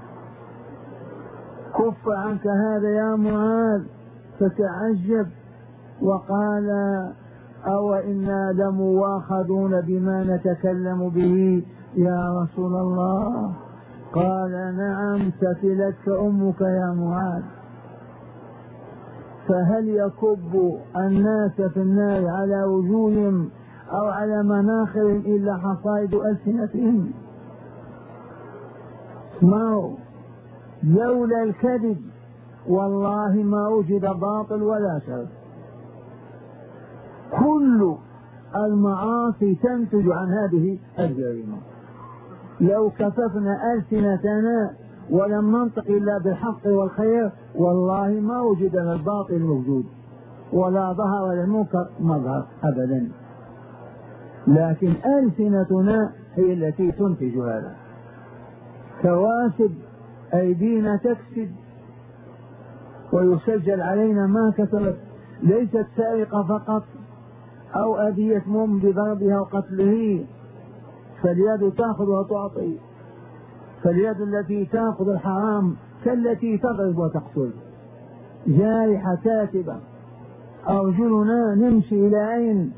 كف عنك هذا يا معاذ. فتعجب وقال أو إنا لمؤاخذون بما نتكلم به يا رسول الله؟ قال نعم ثكلتك أمك يا معاذ. فهل يكب الناس في النار على وجوههم أو على مناخرهم إلا حصائد ألسنتهم؟ اسمعوا، لولا الكذب والله ما وجد باطل ولا شر. كل المعاصي تنتج عن هذه الجريمة. لو كففنا ألسنتنا ولم ننطق إلا بالحق والخير والله ما وجدنا الباطل موجود ولا ظهر للمنكر مظهر أبدا، لكن ألسنتنا هي التي تنتج هذا. كواسب أيدينا تكسب ويسجل علينا ما كسبت، ليست سارقة فقط أو أذية مؤمن بضربها وقتله، فاليد تأخذ وتعطي، فاليد التي تأخذ الحرام كالتي تضرب وتقتل. جارحة كاتبة. أرجلنا نمشي إلى أين؟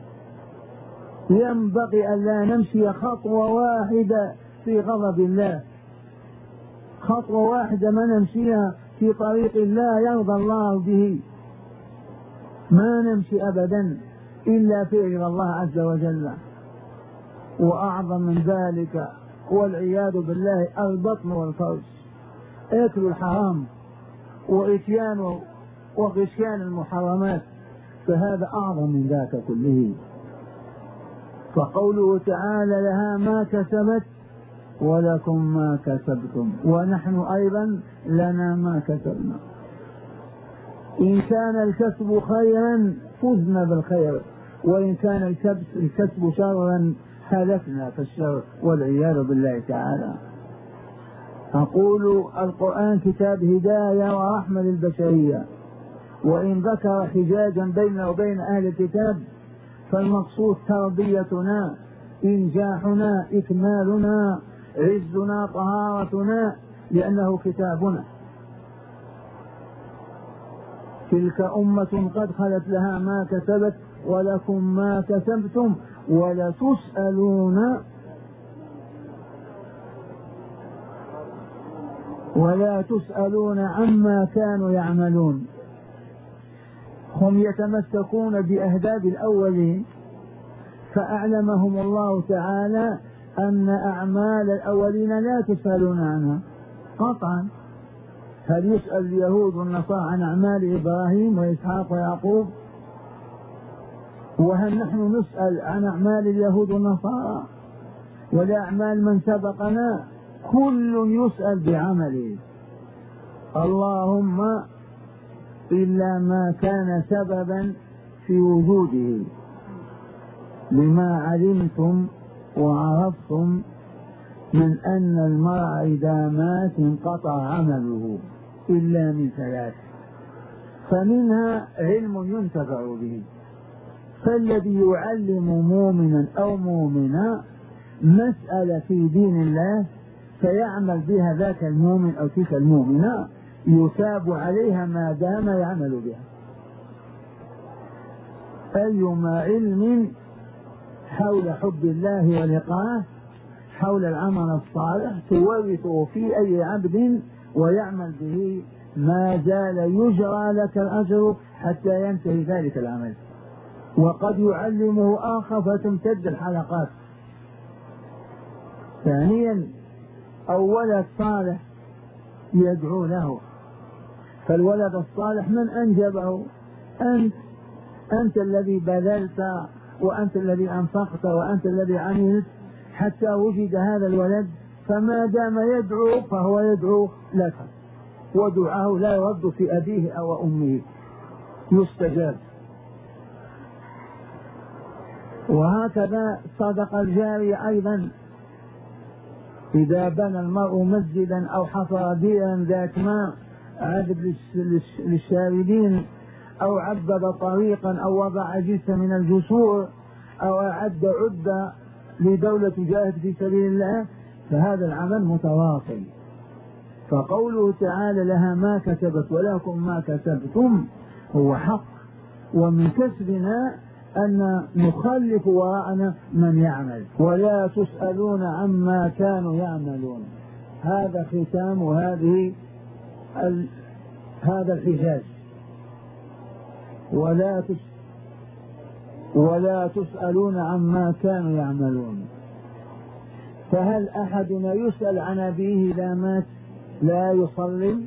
ينبغي أن لا نمشي خطوة واحدة في غضب الله، خطوة واحدة ما نمشيها في طريق الله يرضى الله به، ما نمشي أبدا إلا في رضا الله عز وجل. وأعظم من ذلك والعياذ بالله البطن والفرج، أكل الحرام وإتيان وغشيان المحرمات، فهذا أعظم من ذاك كله. فقوله تعالى لها ما كسبت ولكم ما كسبتم ونحن أيضا لنا ما كسبنا. إن كان الكسب خيرا فزنا بالخير، وإن كان الكسب شرا هلكنا في الشر والعياذ بالله تعالى. أقول القرآن كتاب هداية ورحمة للبشرية، وإن ذكر حجاجا بيننا وبين أهل الكتاب فالمقصود تربيتنا، إنجاحنا، إكمالنا، عزنا، طهارتنا، لأنه كتابنا. تلك أمة قد خلت لها ما كسبت ولكم ما كسبتم ولا تسألون ولا تسألون عما كانوا يعملون. هم يتمسكون بأهداب الأولين، فأعلمهم الله تعالى أن أعمال الأولين لا تسألون عنها قطعا. هل يسأل اليهود والنصارى عن أعمال إبراهيم وإسحاق ويعقوب؟ وهل نحن نسأل عن أعمال اليهود والنصارى ولا أعمال من سبقنا؟ كل يسأل بعمله، اللهم إلا ما كان سببا في وجوده، لما علمتم وعرفتم من أن المرء إذا مات انقطع عمله إلا من ثلاث، فمنها علم ينتفع به، فالذي يعلم مؤمنا أو مؤمنا مسألة في دين الله فيعمل بها ذاك المؤمن أو تلك المؤمنة يثاب عليها ما دام يعمل بها. أيما علم حول حب الله ولقائه، حول العمل الصالح تورثه في أي عبد ويعمل به، ما زال يجرى لك الأجر حتى ينتهي ذلك العمل. وقد يعلمه آخر فتمتد الحلقات. ثانيا أو ولد صالح يدعو له، فالولد الصالح من أنجبه؟ أنت أنت الذي بذلت وأنت الذي أنفقت وأنت الذي عملت حتى وجد هذا الولد، فما دام يدعو فهو يدعو لك، ودعاه لا يرد في أبيه أو أمه، يستجاب. وهكذا صدق الجارية أيضا، إذا بنى المرء مسجدا أو حفر بئرا ذات ماء عذب للشاردين، أو عبد طريقا، أو وضع جسا من الجسور، أو أعد عدة لدولة جاهد في سبيل الله، فهذا العمل متواصل. فقوله تعالى لها ما كسبت ولكم ما كسبتم هو حق، ومن كسبنا أن نخلف وراءنا من يعمل، ولا تسألون عما كانوا يعملون. هذا ختام هذه ال... هذا الحجاج. ولا تس... ولا تسألون عما كانوا يعملون. فهل أحدنا يسأل عن أبيه إذا مات لا يصلي؟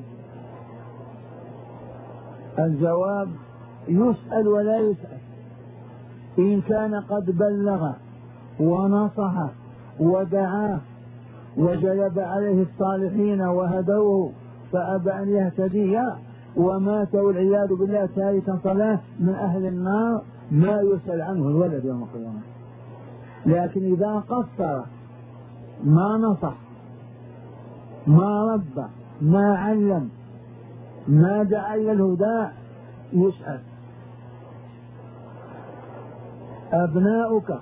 الجواب يسأل ولا يسأل. إن كان قد بلغ ونصح ودعاه وجلب عليه الصالحين وهدوه فأبى أن يهتدي ومات والعياذ بالله تاركا صلاة من أهل النار، ما يسأل عنه الولد يوم القيامة. لكن إذا قصر، ما نصح، ما ربى، ما علم، ما دعا إلى الهدى، يسأل. أبناؤك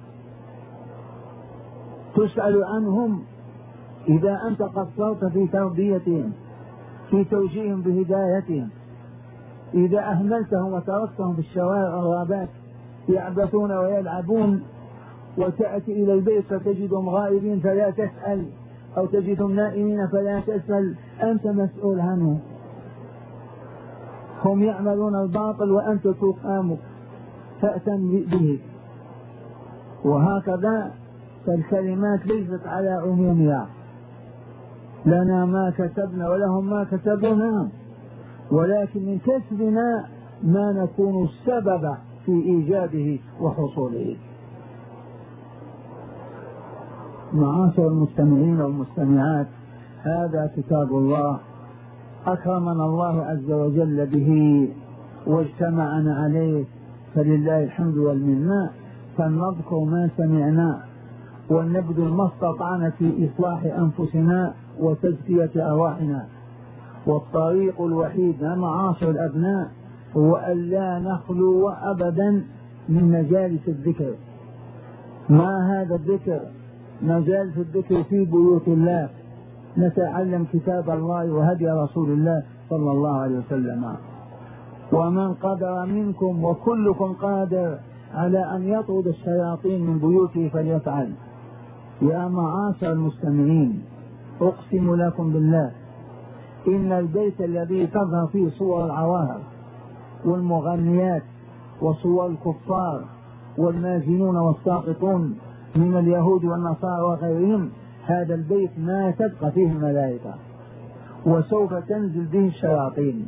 تسأل عنهم إذا أنت قصرت في تربيتهم، في توجيههم بهدايتهم. إذا أهملتهم وتركتهم في الشوارع والغابات يعبثون ويلعبون، وتأتي إلى البيت فتجدهم غائبين فلا تسأل، أو تجدهم نائمين فلا تسأل، أنت مسؤول عنهم. هم يعملون الباطل وأنت تقام فأتم به. وهكذا فالكلمات ليست على عمومها، لنا ما كسبنا ولهم ما كسبنا، ولكن من كسبنا ما نكون السبب في إيجاده وحصوله. معاشر المستمعين والمستمعات، هذا كتاب الله أكرمنا الله عز وجل به واجتمعنا عليه، فلله الحمد والمنة. فلنذكر ما سمعنا ولنبذل ما استطعنا في إصلاح أنفسنا وتزكية أرواحنا. والطريق الوحيد يا معاشر الأبناء هو أن لا نخلو أبدا من مجالس الذكر. ما هذا الذكر؟ مجالس الذكر في بيوت الله، نتعلم كتاب الله وهدي رسول الله صلى الله عليه وسلم. ومن قدر منكم وكلكم قادر على أن يطرد الشياطين من بيوته فليفعل. يا معاشر المستمعين، أقسم لكم بالله إن البيت الذي تظهر فيه صور العواهر والمغنيات وصور الكفار والماجنون والساقطون من اليهود والنصارى وغيرهم، هذا البيت ما تبقى فيه الملائكة، وسوف تنزل به الشياطين،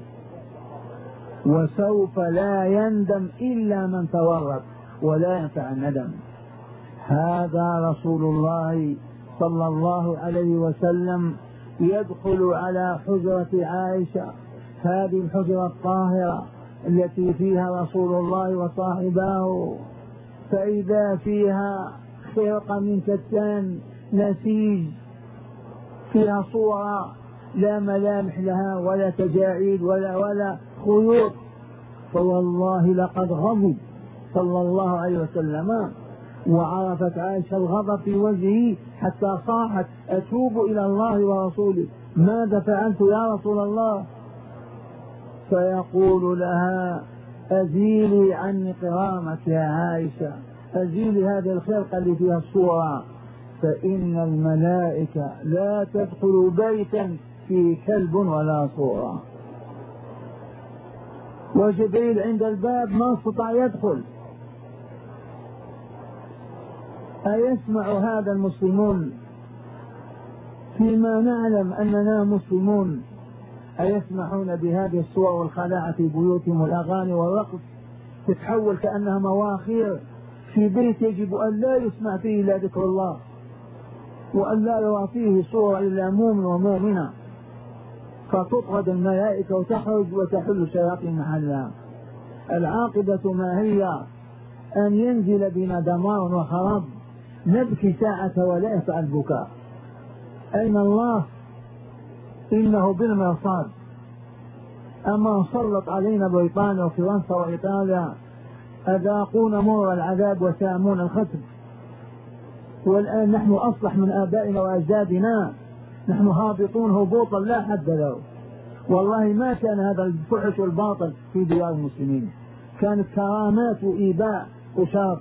وسوف لا يندم إلا من تورط ولا ينفع الندم. هذا رسول الله صلى الله عليه وسلم يدخل على حجرة عائشة، هذه الحجرة الطاهرة التي فيها رسول الله وصاحباه، فإذا فيها خرقة من كتان نسيج فيها صورة لا ملامح لها ولا تجاعيد ولا ولا خيوط، فوالله لقد غضب صلى الله عليه وسلم، وعرفت عائشة الغضب في وجهه حتى صاحت: أتوب إلى الله ورسوله، ماذا فعلت يا رسول الله؟ فيقول لها: أزيلي عني كرامك يا عائشة، أزيلي هذه الخلقة اللي فيها الصورة، فإن الملائكة لا تدخل بيتا فيه كلب ولا صورة. وجبريل عند الباب ما استطاع يدخل. أيسمع هذا المسلمون فيما نعلم أننا مسلمون؟ أيسمحون بهذه الصور والخلاعة في بيوتهم والأغاني والرقص تتحول كأنها مواخير في بيت يجب أن لا يسمع فيه إلا ذكر الله، وأن لا يرى فيه صورة إلا مؤمن ومؤمنة، فتطرد الملائكة وتخرج وتحل الشياطين محلها. العاقبة ما هي؟ أن ينزل بنا دمار وخراب، نبكي ساعة ولا يسع البكاء. أين الله؟ إنه بالمرصاد. أما سلط علينا بريطانيا وفرنسا وإيطاليا أذاقون مر العذاب وسامون الختم، والآن نحن أصلح من آبائنا وأجدادنا، نحن هابطون هبوطا لا حد له. والله ما كان هذا الفحش والباطل في ديار المسلمين، كانت كرامات وإيباء وشر.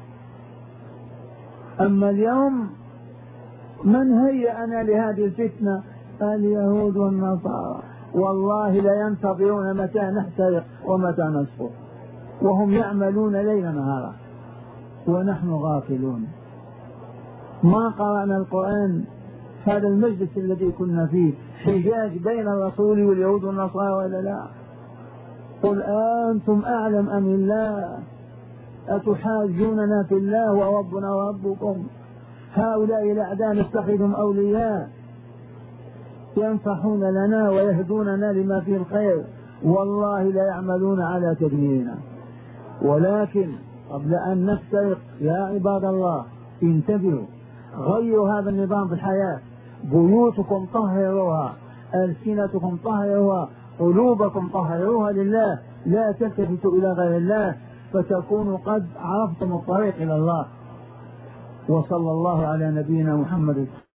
أما اليوم من هيأنا لهذه الفتنة؟ اليهود والنصارى، والله لا ينتظرون متى نحترق ومتى نسقط، وهم يعملون ليل نهارا ونحن غافلون. ما قرأنا القرآن. هذا المجلس الذي كنا فيه حجاج بين الرسول واليهود والنصارى ولا لا؟ قل أنتم أعلم أم الله؟ أتحاجوننا في الله وربنا وربكم؟ هؤلاء الأعداء نتخذهم أولياء ينفحون لنا ويهدوننا لما فيه الخير، والله لا يعملون على تدميرنا. ولكن قبل أن نفترق يا عباد الله انتبهوا، غيروا هذا النظام في الحياة. بيوتكم طهروها، ألسنتكم طهروها، قلوبكم طهروها لله، لا تلتفتوا إلى غير الله، فتكونوا قد عرفتم الطريق إلى الله. وصلى الله على نبينا محمد.